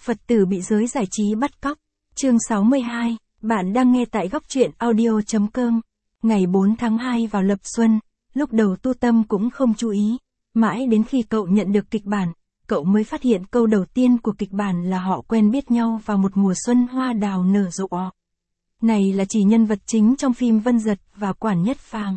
Phật tử bị giới giải trí bắt cóc. Chương 62, bạn đang nghe tại góc truyện audio.com. Ngày 4 tháng 2 vào lập xuân, lúc đầu Tu Tâm cũng không chú ý, mãi đến khi cậu nhận được kịch bản, cậu mới phát hiện câu đầu tiên của kịch bản là họ quen biết nhau vào một mùa xuân hoa đào nở rộ. Này là chỉ nhân vật chính trong phim Vân Dật và Quản Nhất Phàm.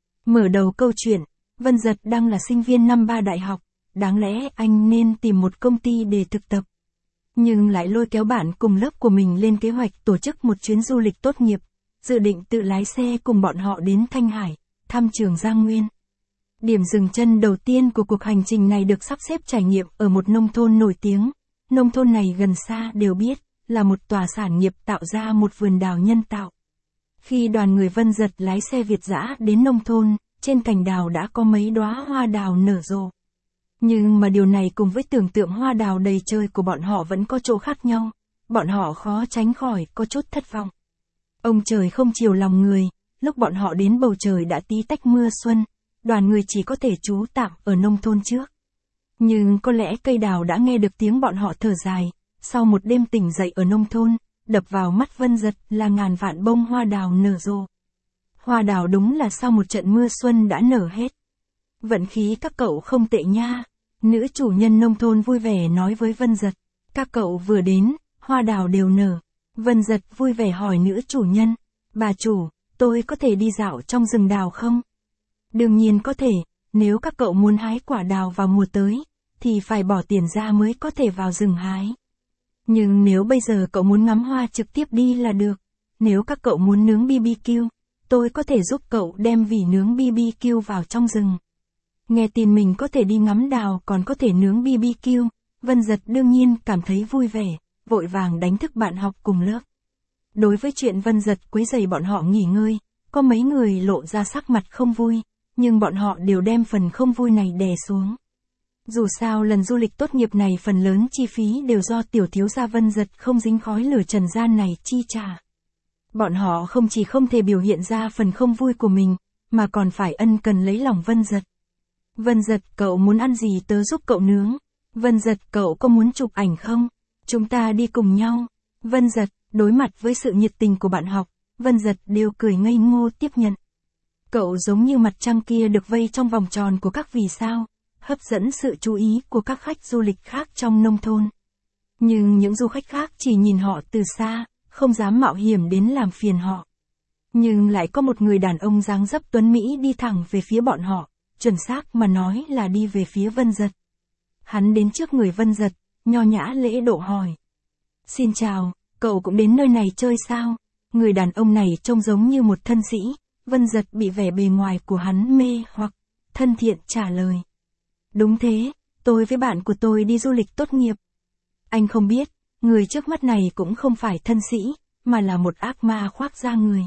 Mở đầu câu chuyện, Vân Dật đang là sinh viên năm 3 đại học, đáng lẽ anh nên tìm một công ty để thực tập. Nhưng lại lôi kéo bạn cùng lớp của mình lên kế hoạch tổ chức một chuyến du lịch tốt nghiệp, dự định tự lái xe cùng bọn họ đến Thanh Hải, thăm trường Giang Nguyên. Điểm dừng chân đầu tiên của cuộc hành trình này được sắp xếp trải nghiệm ở một nông thôn nổi tiếng. Nông thôn này gần xa đều biết, là một tòa sản nghiệp tạo ra một vườn đào nhân tạo. Khi đoàn người Vân Dật lái xe Việt dã đến nông thôn, trên cành đào đã có mấy đóa hoa đào nở rộ. Nhưng mà điều này cùng với tưởng tượng hoa đào đầy trời của bọn họ vẫn có chỗ khác nhau, bọn họ khó tránh khỏi có chút thất vọng. Ông trời không chiều lòng người, lúc bọn họ đến bầu trời đã tí tách mưa xuân, đoàn người chỉ có thể trú tạm ở nông thôn trước. Nhưng có lẽ cây đào đã nghe được tiếng bọn họ thở dài, sau một đêm tỉnh dậy ở nông thôn, đập vào mắt Vân Dật là ngàn vạn bông hoa đào nở rộ. Hoa đào đúng là sau một trận mưa xuân đã nở hết. Vận khí các cậu không tệ nha, nữ chủ nhân nông thôn vui vẻ nói với Vân Dật. Các cậu vừa đến, hoa đào đều nở. Vân Dật vui vẻ hỏi nữ chủ nhân, bà chủ, tôi có thể đi dạo trong rừng đào không? Đương nhiên có thể, nếu các cậu muốn hái quả đào vào mùa tới, thì phải bỏ tiền ra mới có thể vào rừng hái. Nhưng nếu bây giờ cậu muốn ngắm hoa trực tiếp đi là được. Nếu các cậu muốn nướng BBQ, tôi có thể giúp cậu đem vỉ nướng BBQ vào trong rừng. Nghe tin mình có thể đi ngắm đào còn có thể nướng BBQ, Vân Dật đương nhiên cảm thấy vui vẻ, vội vàng đánh thức bạn học cùng lớp. Đối với chuyện Vân Dật quấy rầy bọn họ nghỉ ngơi, có mấy người lộ ra sắc mặt không vui, nhưng bọn họ đều đem phần không vui này đè xuống. Dù sao lần du lịch tốt nghiệp này phần lớn chi phí đều do tiểu thiếu gia Vân Dật không dính khói lửa trần gian này chi trả. Bọn họ không chỉ không thể biểu hiện ra phần không vui của mình, mà còn phải ân cần lấy lòng Vân Dật. Vân Dật, cậu muốn ăn gì tớ giúp cậu nướng. Vân Dật, cậu có muốn chụp ảnh không? Chúng ta đi cùng nhau. Vân Dật, đối mặt với sự nhiệt tình của bạn học, Vân Dật đều cười ngây ngô tiếp nhận. Cậu giống như mặt trăng kia được vây trong vòng tròn của các vì sao, hấp dẫn sự chú ý của các khách du lịch khác trong nông thôn. Nhưng những du khách khác chỉ nhìn họ từ xa, không dám mạo hiểm đến làm phiền họ. Nhưng lại có một người đàn ông dáng dấp tuấn Mỹ đi thẳng về phía bọn họ, chuẩn xác mà nói là đi về phía Vân Dật. Hắn đến trước người Vân Dật, nho nhã lễ độ hỏi. Xin chào, cậu cũng đến nơi này chơi sao? Người đàn ông này trông giống như một thân sĩ, Vân Dật bị vẻ bề ngoài của hắn mê hoặc, thân thiện trả lời. Đúng thế, tôi với bạn của tôi đi du lịch tốt nghiệp. Anh không biết, người trước mắt này cũng không phải thân sĩ, mà là một ác ma khoác da người.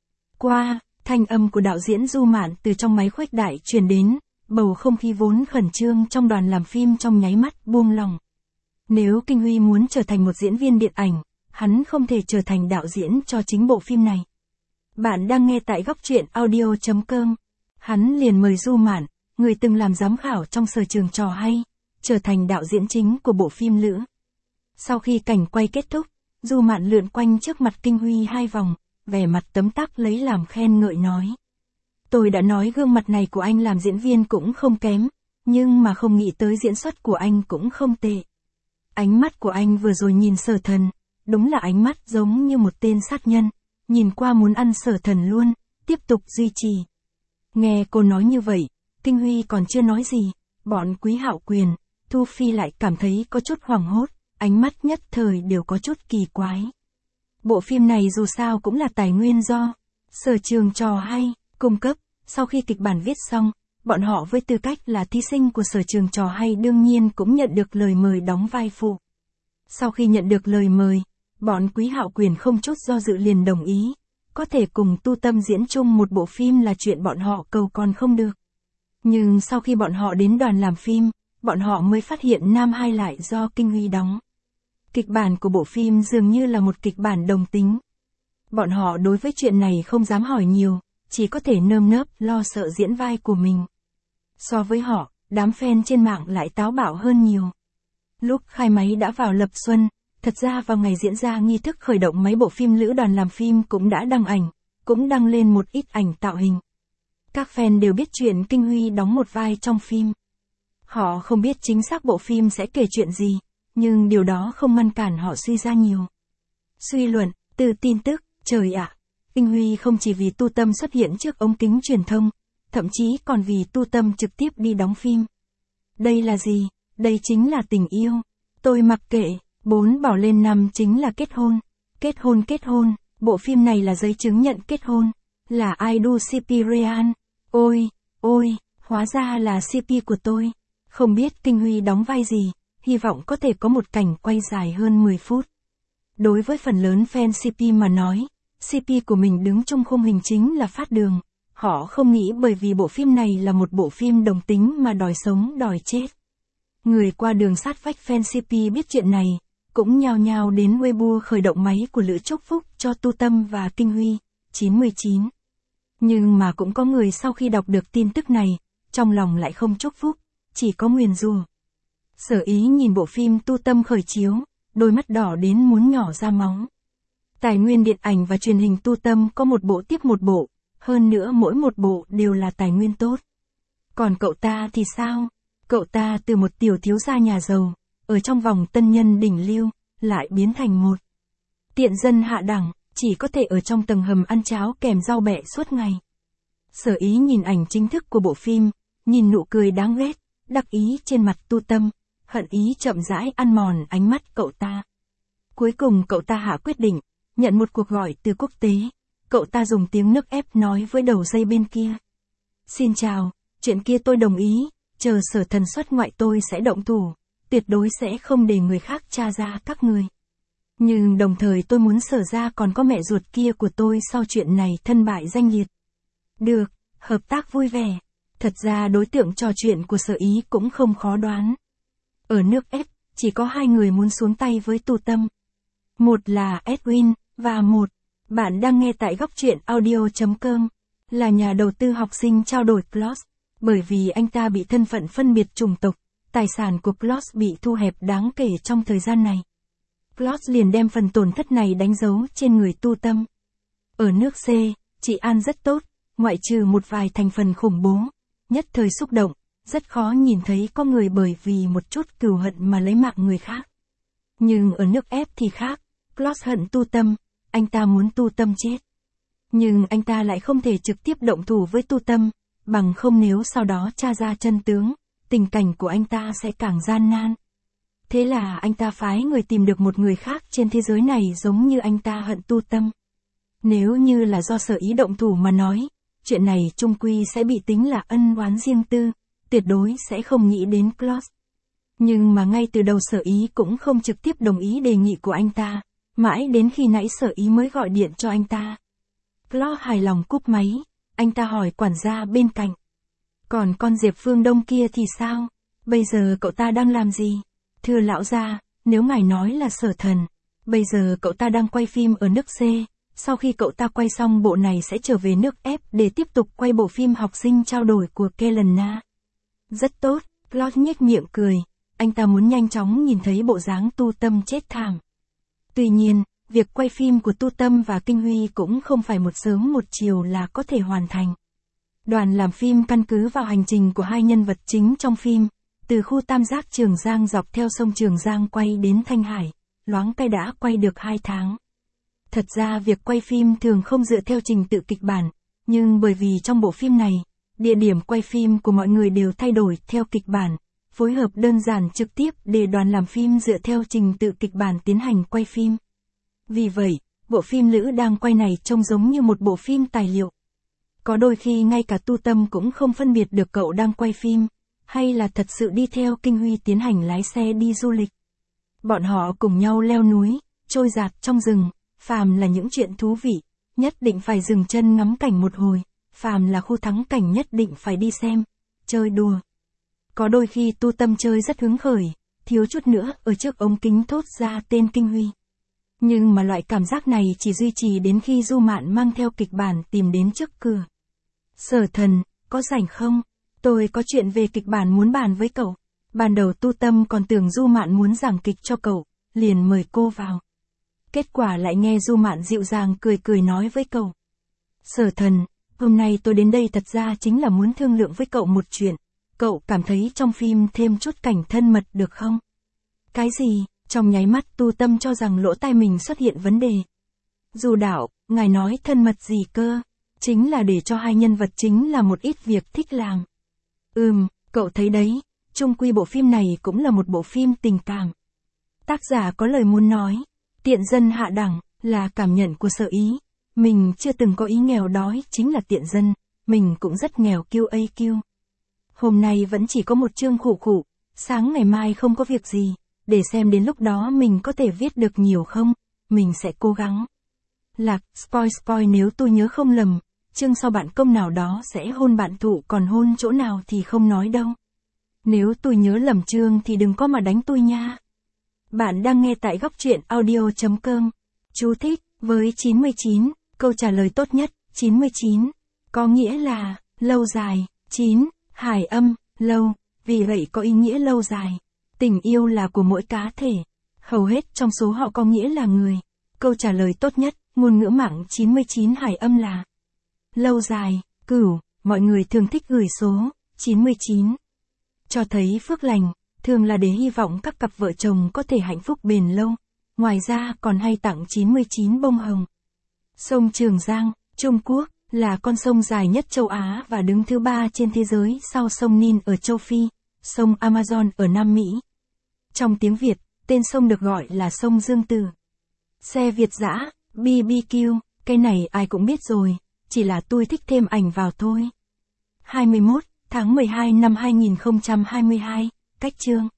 Qua, thanh âm của đạo diễn Du Mạn từ trong máy khuếch đại truyền đến, bầu không khí vốn khẩn trương trong đoàn làm phim trong nháy mắt buông lỏng. Nếu Kinh Huy muốn trở thành một diễn viên điện ảnh, hắn không thể trở thành đạo diễn cho chính bộ phim này. Bạn đang nghe tại góc truyện audio.com. Hắn liền mời Du Mạn, người từng làm giám khảo trong sở trường trò hay, trở thành đạo diễn chính của bộ phim Lữ. Sau khi cảnh quay kết thúc, Du Mạn lượn quanh trước mặt Kinh Huy 2 vòng, vẻ mặt tấm tắc lấy làm khen ngợi nói. Tôi đã nói gương mặt này của anh làm diễn viên cũng không kém, nhưng mà không nghĩ tới diễn xuất của anh cũng không tệ. Ánh mắt của anh vừa rồi nhìn Sở Thần, đúng là ánh mắt giống như một tên sát nhân, nhìn qua muốn ăn Sở Thần luôn, tiếp tục duy trì. Nghe cô nói như vậy, Kinh Huy còn chưa nói gì, bọn Quý Hạo Quyền, Thu Phi lại cảm thấy có chút hoảng hốt, ánh mắt nhất thời đều có chút kỳ quái. Bộ phim này dù sao cũng là tài nguyên do sở trường trò hay cung cấp. Sau khi kịch bản viết xong, bọn họ với tư cách là thí sinh của sở trường trò hay đương nhiên cũng nhận được lời mời đóng vai phụ. Sau khi nhận được lời mời, bọn Quý Hạo Quyền không chút do dự liền đồng ý, có thể cùng Tu Tâm diễn chung một bộ phim là chuyện bọn họ cầu còn không được. Nhưng sau khi bọn họ đến đoàn làm phim, bọn họ mới phát hiện nam hai lại do Kinh Huy đóng. Kịch bản của bộ phim dường như là một kịch bản đồng tính. Bọn họ đối với chuyện này không dám hỏi nhiều, chỉ có thể nơm nớp lo sợ diễn vai của mình. So với họ, đám fan trên mạng lại táo bạo hơn nhiều. Lúc khai máy đã vào lập xuân, Thật ra vào ngày diễn ra nghi thức khởi động máy, bộ phim Lữ đoàn làm phim cũng đã đăng ảnh, cũng đăng lên một ít ảnh tạo hình. Các fan đều biết chuyện Kinh Huy đóng một vai trong phim. Họ không biết chính xác bộ phim sẽ kể chuyện gì, nhưng điều đó không ngăn cản họ suy ra nhiều suy luận, từ tin tức. Trời ạ, Kinh Huy không chỉ vì Tu Tâm xuất hiện trước ống kính truyền thông, thậm chí còn vì Tu Tâm trực tiếp đi đóng phim. Đây là gì? Đây chính là tình yêu. Tôi mặc kệ, 4 bỏ lên 5 chính là kết hôn. Kết hôn, bộ phim này là giấy chứng nhận kết hôn. Là idol CP Ryan. Ôi, hóa ra là CP của tôi. Không biết Kinh Huy đóng vai gì, hy vọng có thể có một cảnh quay dài hơn 10 phút. Đối với phần lớn fan CP mà nói, CP của mình đứng trong khung hình chính là Phát Đường. Họ không nghĩ bởi vì bộ phim này là một bộ phim đồng tính mà đòi sống đòi chết. Người qua đường sát vách fan CP biết chuyện này, cũng nhao nhao đến Weibo khởi động máy của Lữ chúc phúc cho Tu Tâm và Kinh Huy, 99. Nhưng mà cũng có người sau khi đọc được tin tức này, trong lòng lại không chúc phúc, chỉ có nguyền rủa. Sở Ý nhìn bộ phim Tu Tâm khởi chiếu, đôi mắt đỏ đến muốn nhỏ ra máu. Tài nguyên điện ảnh và truyền hình Tu Tâm có một bộ tiếp một bộ, hơn nữa mỗi một bộ đều là tài nguyên tốt. Còn cậu ta thì sao? Cậu ta từ một tiểu thiếu gia nhà giàu, ở trong vòng tân nhân đỉnh lưu, lại biến thành một tiện dân hạ đẳng, chỉ có thể ở trong tầng hầm ăn cháo kèm rau bẹ suốt ngày. Sở Ý nhìn ảnh chính thức của bộ phim, nhìn nụ cười đáng ghét, đắc ý trên mặt Tu Tâm, hận ý chậm rãi ăn mòn ánh mắt cậu ta. Cuối cùng cậu ta hạ quyết định, nhận một cuộc gọi từ quốc tế. Cậu ta dùng tiếng nước ép nói với đầu dây bên kia. Xin chào, chuyện kia tôi đồng ý, chờ Sở Thần xuất ngoại tôi sẽ động thủ, tuyệt đối sẽ không để người khác tra ra các người. Nhưng đồng thời tôi muốn Sở ra còn có mẹ ruột kia của tôi sau chuyện này thân bại danh liệt. Được, hợp tác vui vẻ. Thật ra đối tượng trò chuyện của Sở Ý cũng không khó đoán. Ở nước ép, chỉ có 2 người muốn xuống tay với Tu Tâm. Một là Edwin, và một, bạn đang nghe tại góc truyện audio.com, là nhà đầu tư học sinh trao đổi Kloss, bởi vì anh ta bị thân phận phân biệt chủng tộc, tài sản của Kloss bị thu hẹp đáng kể trong thời gian này. Kloss liền đem phần tổn thất này đánh dấu trên người Tu Tâm. Ở nước C, trị an rất tốt, ngoại trừ một vài thành phần khủng bố, nhất thời xúc động, rất khó nhìn thấy có người bởi vì một chút cừu hận mà lấy mạng người khác. Nhưng ở nước F thì khác, Kloss hận Tu Tâm, anh ta muốn Tu Tâm chết. Nhưng anh ta lại không thể trực tiếp động thủ với Tu Tâm, bằng không nếu sau đó tra ra chân tướng, tình cảnh của anh ta sẽ càng gian nan. Thế là anh ta phái người tìm được một người khác trên thế giới này giống như anh ta hận Tu Tâm. Nếu như là do Sở Ý động thủ mà nói, chuyện này chung quy sẽ bị tính là ân oán riêng tư, tuyệt đối sẽ không nghĩ đến Kloss. Nhưng mà ngay từ đầu Sở Ý cũng không trực tiếp đồng ý đề nghị của anh ta, mãi đến khi nãy Sở Ý mới gọi điện cho anh ta. Kloss hài lòng cúp máy, anh ta hỏi quản gia bên cạnh. Còn con Diệp Phương Đông kia thì sao? Bây giờ cậu ta đang làm gì? Thưa lão gia, nếu ngài nói là Sở Thần, bây giờ cậu ta đang quay phim ở nước C, sau khi cậu ta quay xong bộ này sẽ trở về nước F để tiếp tục quay bộ phim học sinh trao đổi của Kelena. Rất tốt, Kloss nhếch miệng cười, anh ta muốn nhanh chóng nhìn thấy bộ dáng Tu Tâm chết thảm. Tuy nhiên, việc quay phim của Tu Tâm và Kinh Huy cũng không phải một sớm một chiều là có thể hoàn thành. Đoàn làm phim căn cứ vào hành trình của 2 nhân vật chính trong phim, từ khu tam giác Trường Giang dọc theo sông Trường Giang quay đến Thanh Hải, loáng cái đã quay được 2 tháng. Thật ra việc quay phim thường không dựa theo trình tự kịch bản, nhưng bởi vì trong bộ phim này, địa điểm quay phim của mọi người đều thay đổi theo kịch bản, phối hợp đơn giản trực tiếp để đoàn làm phim dựa theo trình tự kịch bản tiến hành quay phim. Vì vậy, bộ phim Lữ đang quay này trông giống như một bộ phim tài liệu. Có đôi khi ngay cả Tu Tâm cũng không phân biệt được cậu đang quay phim, hay là thật sự đi theo Kinh Huy tiến hành lái xe đi du lịch. Bọn họ cùng nhau leo núi, trôi dạt trong rừng, phàm là những chuyện thú vị, nhất định phải dừng chân ngắm cảnh một hồi, phàm là khu thắng cảnh nhất định phải đi xem, chơi đùa. Có đôi khi Tu Tâm chơi rất hứng khởi, thiếu chút nữa ở trước ống kính thốt ra tên Kinh Huy. Nhưng mà loại cảm giác này chỉ duy trì đến khi Du Mạn mang theo kịch bản tìm đến trước cửa. Sở Thần, có rảnh không? Tôi có chuyện về kịch bản muốn bàn với cậu. Ban đầu Tu Tâm còn tưởng Du Mạn muốn giảng kịch cho cậu, liền mời cô vào. Kết quả lại nghe Du Mạn dịu dàng cười cười nói với cậu. Sở Thần, hôm nay tôi đến đây thật ra chính là muốn thương lượng với cậu một chuyện. Cậu cảm thấy trong phim thêm chút cảnh thân mật được không? Cái gì? Trong nháy mắt Tu Tâm cho rằng lỗ tai mình xuất hiện vấn đề. Du đạo, ngài nói thân mật gì cơ? Chính là để cho hai nhân vật chính là một ít việc thích làm. Cậu thấy đấy, chung quy bộ phim này cũng là một bộ phim tình cảm. Tác giả có lời muốn nói, tiện dân hạ đẳng, là cảm nhận của Sở Ý. Mình chưa từng có ý nghèo đói chính là tiện dân, mình cũng rất nghèo QAQ. Hôm nay vẫn chỉ có một chương khủ khủ, sáng ngày mai không có việc gì, để xem đến lúc đó mình có thể viết được nhiều không, mình sẽ cố gắng. Lạc, spoil nếu tôi nhớ không lầm, chương sau bạn công nào đó sẽ hôn bạn thụ còn hôn chỗ nào thì không nói đâu. Nếu tôi nhớ lầm chương thì đừng có mà đánh tôi nha. Bạn đang nghe tại góc truyện audio.com. Chú thích, với 99, câu trả lời tốt nhất, 99, có nghĩa là, lâu dài, 9, hải âm, lâu, vì vậy có ý nghĩa lâu dài. Tình yêu là của mỗi cá thể, hầu hết trong số họ có nghĩa là người. Câu trả lời tốt nhất, ngôn ngữ mạng 99 hải âm là lâu dài, cửu, mọi người thường thích gửi số 99. Cho thấy phước lành, thường là để hy vọng các cặp vợ chồng có thể hạnh phúc bền lâu. Ngoài ra còn hay tặng 99 bông hồng. Sông Trường Giang, Trung Quốc, là con sông dài nhất châu Á và đứng thứ 3 trên thế giới sau sông Nin ở châu Phi, sông Amazon ở Nam Mỹ. Trong tiếng Việt, tên sông được gọi là sông Dương Tử. Xe Việt dã, BBQ, cái này ai cũng biết rồi, chỉ là tôi thích thêm ảnh vào thôi. 21 tháng 12 năm 2022, cách chương.